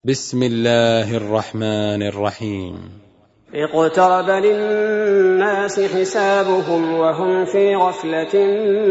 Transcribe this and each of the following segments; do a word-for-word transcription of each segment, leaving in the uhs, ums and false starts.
بسم الله الرحمن الرحيم. اقترب للناس حسابهم وهم في غفلة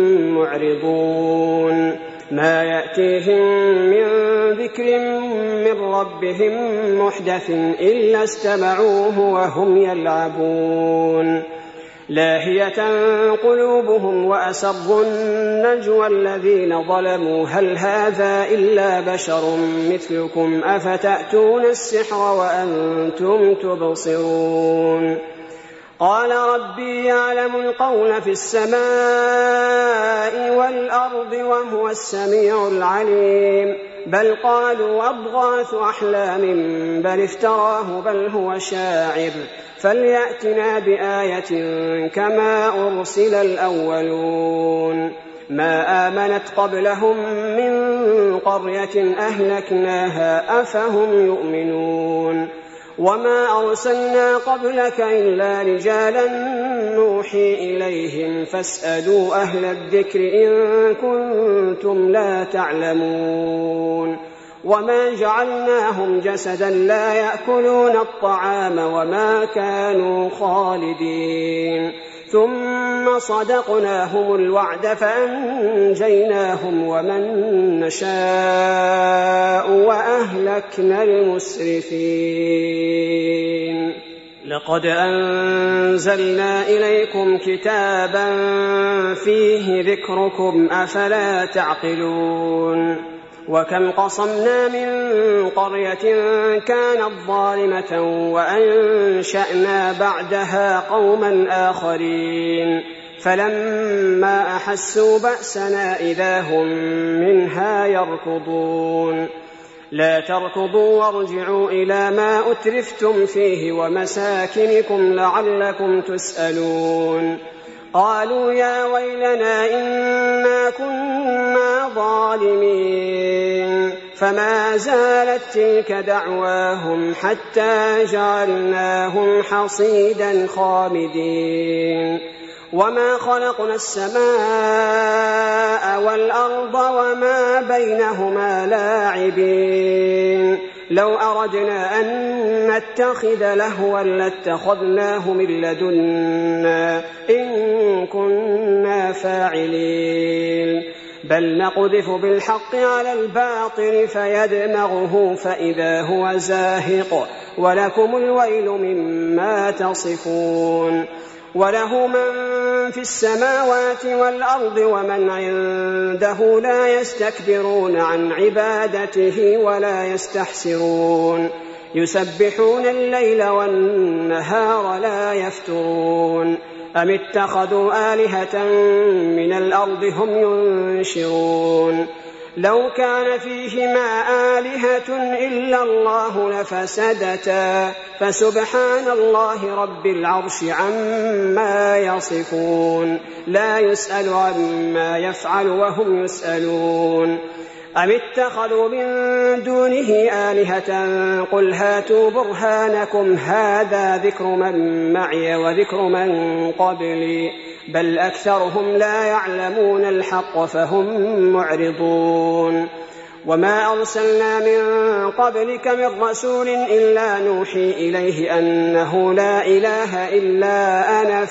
معرضون ما يأتيهم من ذكر من ربهم محدث إلا استمعوه وهم يلعبون لاهية قلوبهم وأسروا النجوى الذين ظلموا هل هذا إلا بشر مثلكم أفتأتون السحر وأنتم تبصرون قال ربي يعلم القول في السماء والأرض وهو السميع العليم بل قالوا أضغاث أحلام بل افتراه بل هو شاعر فليأتنا بآية كما أرسل الأولون ما آمنت قبلهم من قرية أهلكناها أفهم يؤمنون وما أرسلنا قبلك إلا رجالا نوحي إليهم فاسألوا أهل الذكر إن كنتم لا تعلمون وما جعلناهم جسدا لا يأكلون الطعام وما كانوا خالدين ثم صدقناهم الوعد فأنجيناهم ومن نشاء وأهلكنا المسرفين لقد أنزلنا إليكم كتابا فيه ذكركم أفلا تعقلون وكم قصمنا من قرية كانت ظالمة وأنشأنا بعدها قوما آخرين فلما أحسوا بأسنا إذا هم منها يركضون لا تركضوا وارجعوا إلى ما أترفتم فيه ومساكنكم لعلكم تسألون قالوا يا ويلنا إنا كنا ظالمين فما زالت تلك دعواهم حتى جعلناهم حصيدا خامدين وما خلقنا السماء والأرض وما بينهما لاعبين لو أردنا أن نتخذ لهوا لاتخذناه من لدنا إن كنا فاعلين بل نقذف بالحق على الباطل فيدمغه فإذا هو زاهق ولكم الويل مما تصفون وله من في السماوات والأرض ومن عنده لا يستكبرون عن عبادته ولا يستحسرون يسبحون الليل والنهار لا يفترون أم اتخذوا آلهة من الأرض هم ينشرون لو كان فيهما آلهة إلا الله لفسدتا فسبحان الله رب العرش عما يصفون لا يسأل عما يفعل وهم يسألون أم اتخذوا من دونه آلهة قل هاتوا برهانكم هذا ذكر من معي وذكر من قبلي بل أكثرهم لا يعلمون الحق فهم معرضون وما أرسلنا من قبلك من رسول إلا نوحي إليه أنه لا إله إلا أنا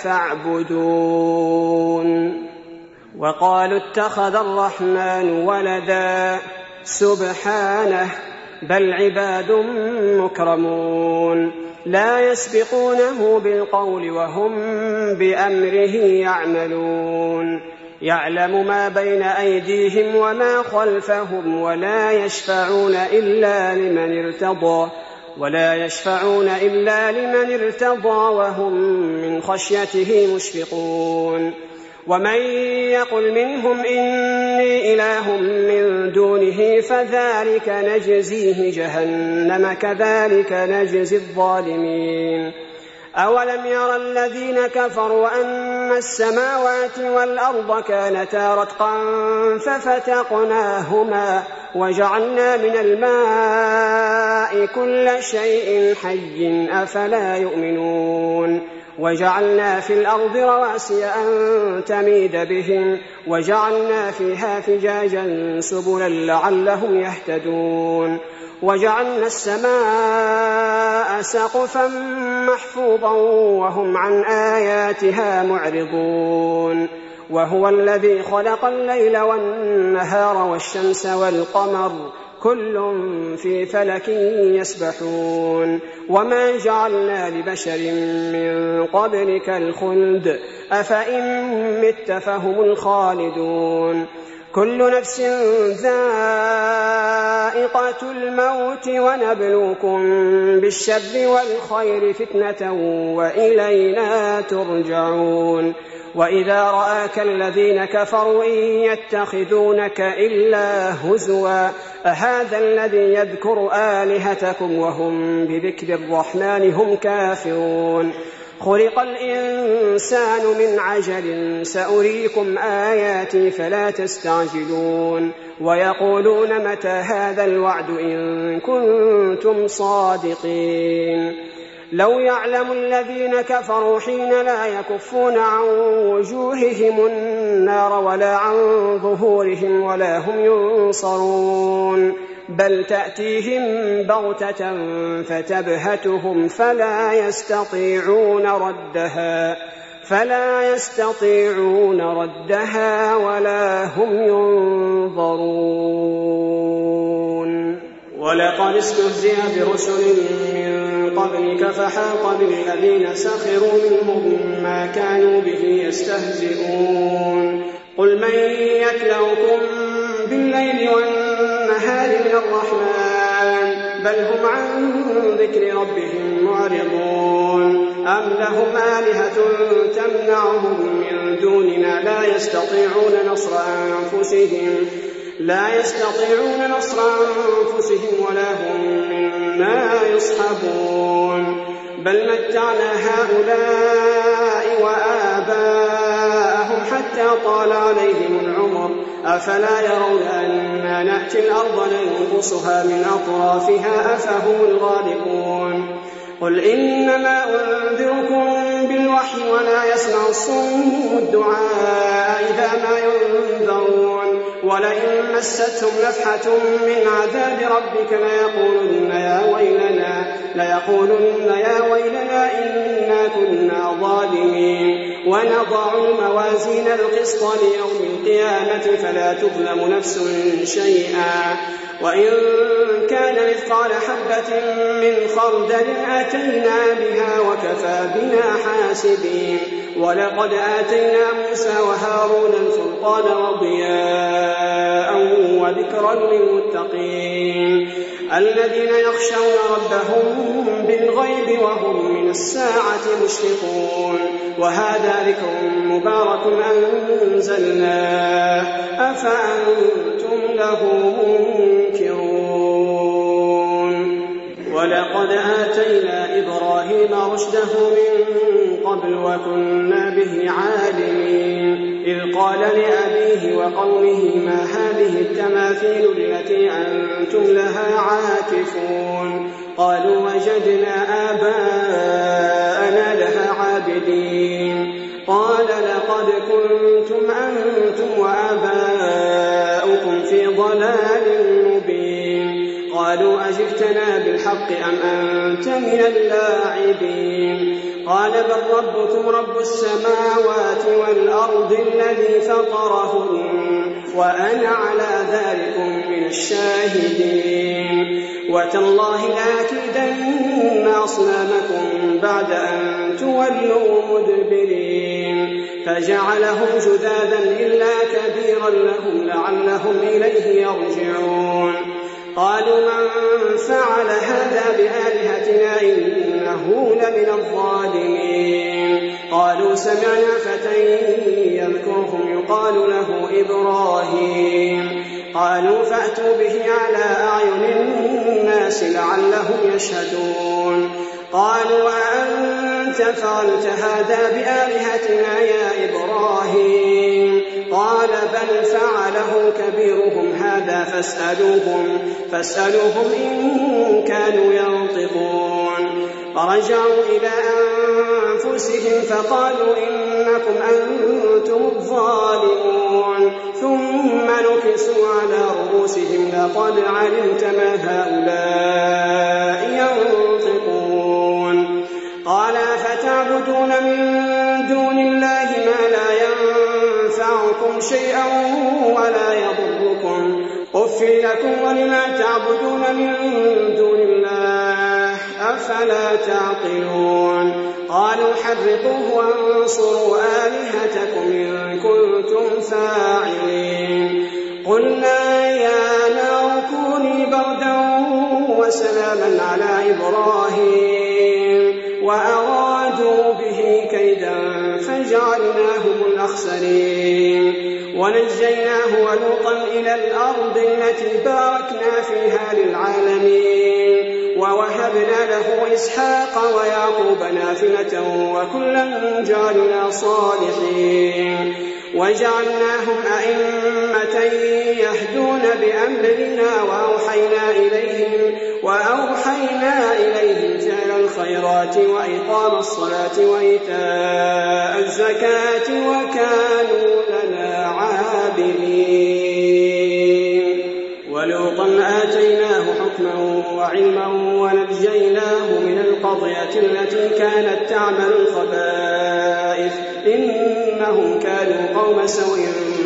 فاعبدون وقالوا اتخذ الرحمن ولدا سبحانه بل عباد مكرمون لا يسبقونه بالقول وهم بأمره يعملون يعلم ما بين أيديهم وما خلفهم ولا يشفعون إلا لمن ارتضى ولا يشفعون إلا لمن ارتضى وهم من خشيته مشفقون ومن يقل منهم إني إله من دونه فذلك نجزيه جهنم كذلك نجزي الظالمين أولم يرى الذين كفروا أن السماوات والأرض كانتا رتقا ففتقناهما وجعلنا من الماء السماء كل شيء حي أفلا يؤمنون وجعلنا في الأرض رواسي أن تميد بهم وجعلنا فيها فجاجا سبلا لعلهم يهتدون وجعلنا السماء سقفا محفوظا وهم عن آياتها معرضون وهو الذي خلق الليل والنهار والشمس والقمر كل في فلك يسبحون وما جعلنا لبشر من قبلك الخلد أفإن مت فهم الخالدون كل نفس ذائقة الموت ونبلوكم بالشر والخير فتنة وإلينا ترجعون وإذا رآك الذين كفروا إن يتخذونك إلا هزوا أهذا الذي يذكر آلهتكم وهم بذكر الرحمن هم كافرون خلق الإنسان من عجل سأريكم آياتي فلا تستعجلون ويقولون متى هذا الوعد إن كنتم صادقين لو يعلم الذين كفروا حين لا يكفون عن وجوههم النار ولا عن ظهورهم ولا هم ينصرون بل تأتيهم بغتة فتبهتهم فلا يستطيعون ردها فلا يستطيعون ردها ولا هم ينظرون ولقد استهزئ برسل من قبلك فحاق بالذين سخروا منهم ما كانوا به يستهزئون قل من يكلؤكم بالليل والنهار من الرحمن بل هم عن ذكر ربهم معرضون أم لهم آلهة تمنعهم من دوننا لا يستطيعون نصر أنفسهم لا يستطيعون نصر أنفسهم ولا هم منا يصحبون بل متعنا هؤلاء وآباءهم حتى طال عليهم العمر أفلا يرون أنا نأتي الأرض ننقصها من أطرافها أفهم الغالبون قل إنما أنذركم بالوحي ولا يسمع الصم الدعاء إذا ما ينذرون ولئن مستهم نفحة من عذاب ربك ليقولن يا ويلنا ليقولن يا ويلنا إنا كنا ظالمين ونضع الموازين القسط ليوم القيامة فلا تظلم نفس شيئا وإن كان مثقال حبة من خردل أتينا بها وكفى بنا حاسبين ولقد آتينا موسى وهارون الفرقان وضياء وذكرا للمتقين الذين يخشون ربهم بالغيب وهم من الساعة مشفقون وهذا ذكر مبارك أنزلناه أفأنتم له منكرون ولقد آتينا إبراهيم رشده من قبل وكنا به عالمين إذ قال لأبيه وقومه ما هذه التماثيل التي أنتم لها عاكفون قالوا وجدنا آباءنا لها عابدين قال لقد كنتم أنتم وآباؤكم في ضلال مبين قالوا أجئتنا بالحق أم أنت من اللاعبين قال بل ربكم رب السماوات والأرض الذي فطرهن وأنا على ذلك من الشاهدين وتالله لأكيدن أصنامكم بعد أن تولوا مدبرين فجعلهم جذاذا إلا كبيرا لهم لعلهم إليه يرجعون قالوا من فعل هذا بآلهتنا إنه لمن الظالمين قالوا سمعنا فتى يذكرهم يقال له إبراهيم قالوا فأتوا به على أعين الناس لعلهم يشهدون قالوا أأنت فعلت هذا بآلهتنا يا إبراهيم قال بل فعله كبيرهم هذا فاسألوهم, فاسألوهم إن كانوا فرجعوا إلى أنفسهم فقالوا إنكم أنتم الظالمون ثم نكسوا على رؤوسهم لقد علمت ما هؤلاء ينطقون قال فتعبدون من دون الله ما لا ينفعكم شيئا ولا يضركم أف لكم ولما تعبدون من دون الله أفلا تعقلون قالوا حرقوه وانصروا آلهتكم إن كنتم فاعلين قلنا يا نار كوني بردا وسلاما على إبراهيم وأرادوا به كيدا فجعلناهم الأخسرين ونجيناه ولوطا إلى الأرض التي باركنا فيها للعالمين ووهبنا له إسحاق ويعقوب نافلة وكلا جعلنا صالحين وجعلناهم أئمة يهدون بأمرنا وأوحينا إليهم وأوحينا إليهم فعل الخيرات وإقام الصلاة وإيتاء الزكاة وكانوا لنا عابدين ولوطا آتيناه حكما وعلما ونجيناه من القرية التي كانت تعمل الخبائث إنهم كانوا قوم سوء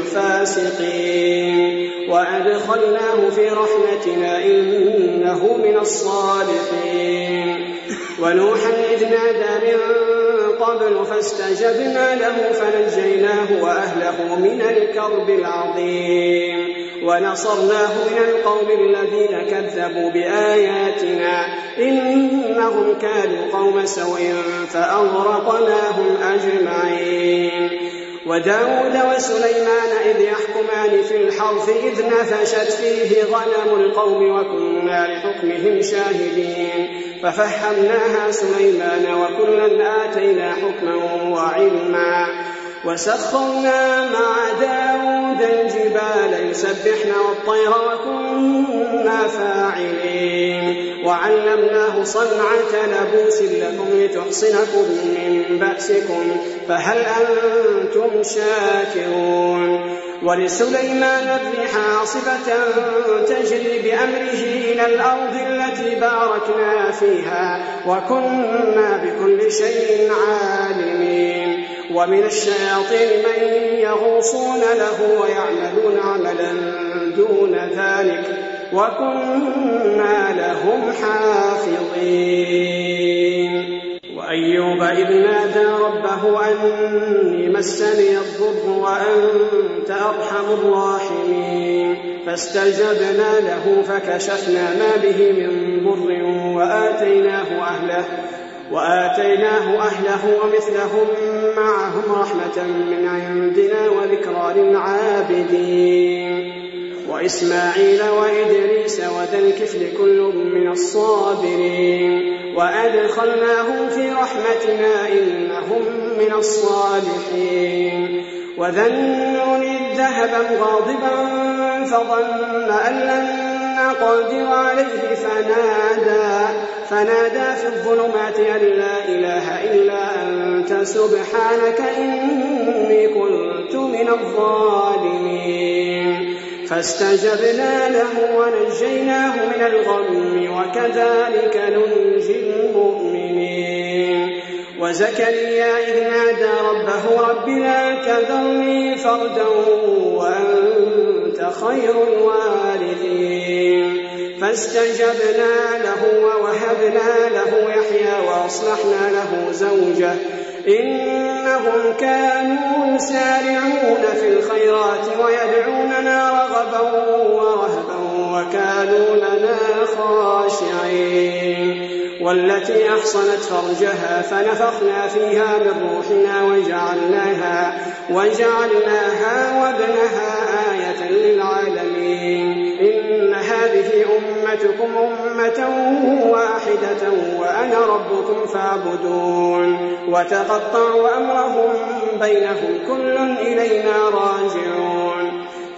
فاسقين وأدخلناه في رحمتنا إنه من الصالحين ونوحا إذ نادى من قبل فاستجبنا له فنجيناه وأهله من الكرب العظيم ونصرناه من القوم الذين كذبوا بآياتنا إنهم كانوا قوم سوء فأغرقناهم أجمعين وداود وسليمان إذ يحكمان في الحرث إذ نفشت فيه غنم القوم وكنا لحكمهم شاهدين ففهمناها سليمان وكلا آتينا حكما وعلما وسخرنا مع داود الجبال يسبحن والطير وكنا فاعلين وعلمناه صنعة لبوس لكم لتحصنكم من بأسكم فهل أنتم شاكرون ولسليمان الريح عاصفة تجري بأمره إلى الأرض التي باركنا فيها وكنا بكل شيء عالمين ومن الشياطين من يغوصون له ويعملون عملا دون ذلك وكنا لهم حافظين وأيوب إذ نادى ربه أني مسني الضر وأنت أرحم الراحمين فاستجبنا له فكشفنا ما به من ضر وآتيناه أهله وآتيناه أهله ومثلهم معهم رحمة من عندنا وذكرى للعابدين وإسماعيل وإدريس وذا الكفل كل من الصابرين وأدخلناهم في رحمتنا إنهم من الصالحين وذا النون إذ ذهب غاضبا فظن أن لن نقدر عليه فنادى فنادى في الظلمات أن لا إله إلا أنت سبحانك إني كنت من الظالمين فاستجبنا له ونجيناه من الغم وكذلك ننجي المؤمنين وزكريا إذ نادى ربه رب لا تذرني فردا وأنت خير الوارثين فاستجبنا له ووهبنا له يحيى وأصلحنا له زوجه إنهم كانوا يسارعون في الخيرات ويدعوننا رغبا ورهبا وكانوا لنا خاشعين والتي أحصنت فرجها فنفخنا فيها من روحنا وجعلناها, وجعلناها وابنها آية للعالمين إن هذه أمتكم أمة واحدة وأنا ربكم فاعبدون وتقطعوا أمرهم بينهم كل إلينا راجعون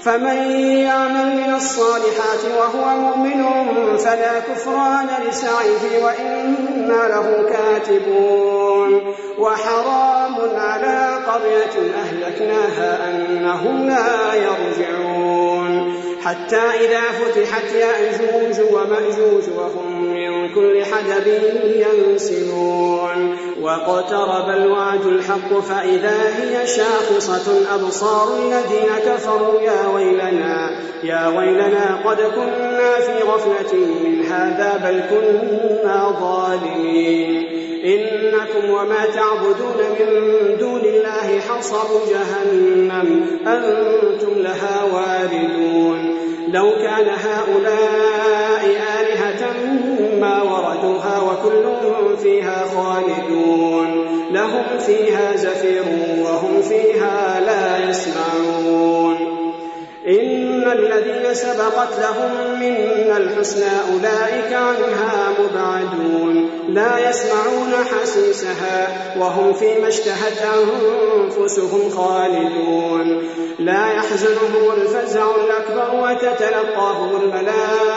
فمن يعمل من الصالحات وهو مؤمن فلا كفران لسعيه وإنا له كاتبون وحرام على قرية أهلكناها أنهم لا يرجعون حتى إذا فتحت يأجوج ومأجوج وهم من كل حدب ينسلون واقترب الوعد الحق فإذا هي شاخصة أبصار الذين كفروا يا ويلنا يا ويلنا قد كنا في غفلة من هذا بل كنا ظالمين إنكم وما تعبدون من دون الله حصب جهنم أنتم لها واردون لو كان هؤلاء آلهة ما وردوها وكل فيها خالدون لهم فيها زفير وهم فيها لا يسمعون إن الذين سبقت لهم منا الحسنى أولئك عنها مبعدون لا يسمعون حسيسها وهم فيما اشتهت أنفسهم خالدون لا يحزنهم الفزع الأكبر وتتلقاهم الملائكة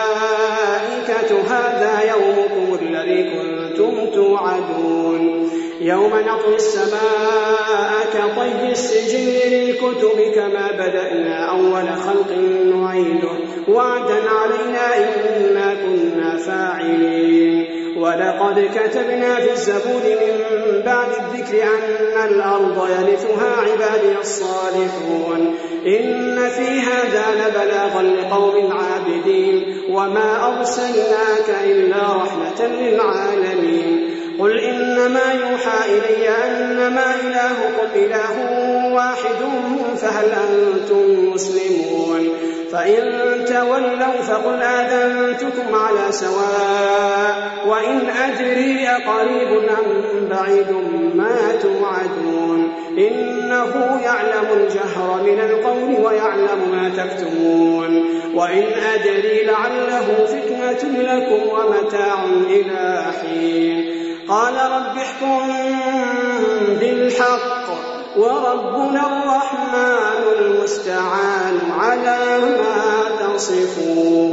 هذا يومكم الذي كنتم توعدون يوم نطوي السماء كطي السجل للكتب كما بدأنا أول خلق نعيده وعدا علينا إنا كنا فاعلين ولقد كتبنا في الزبور من بعد الذكر أن الأرض يرثها عبادي الصالحون إن في هذا لبلاغا لقوم عابدين وما أرسلناك إلا رحمة للعالمين قل إنما يوحى إلي أنما إلهكم إله واحد فهل أنتم مسلمون فإن تولوا فقل آذنتكم على سواء وإن أدري أقريب أم بعيد ما توعدون إنه يعلم الجهر من القول ويعلم ما تكتمون وإن أدري لعله فتنة لكم ومتاع إلى حين قال رب احكم بالحق وربنا الرحمن المستعان على ما تصفون.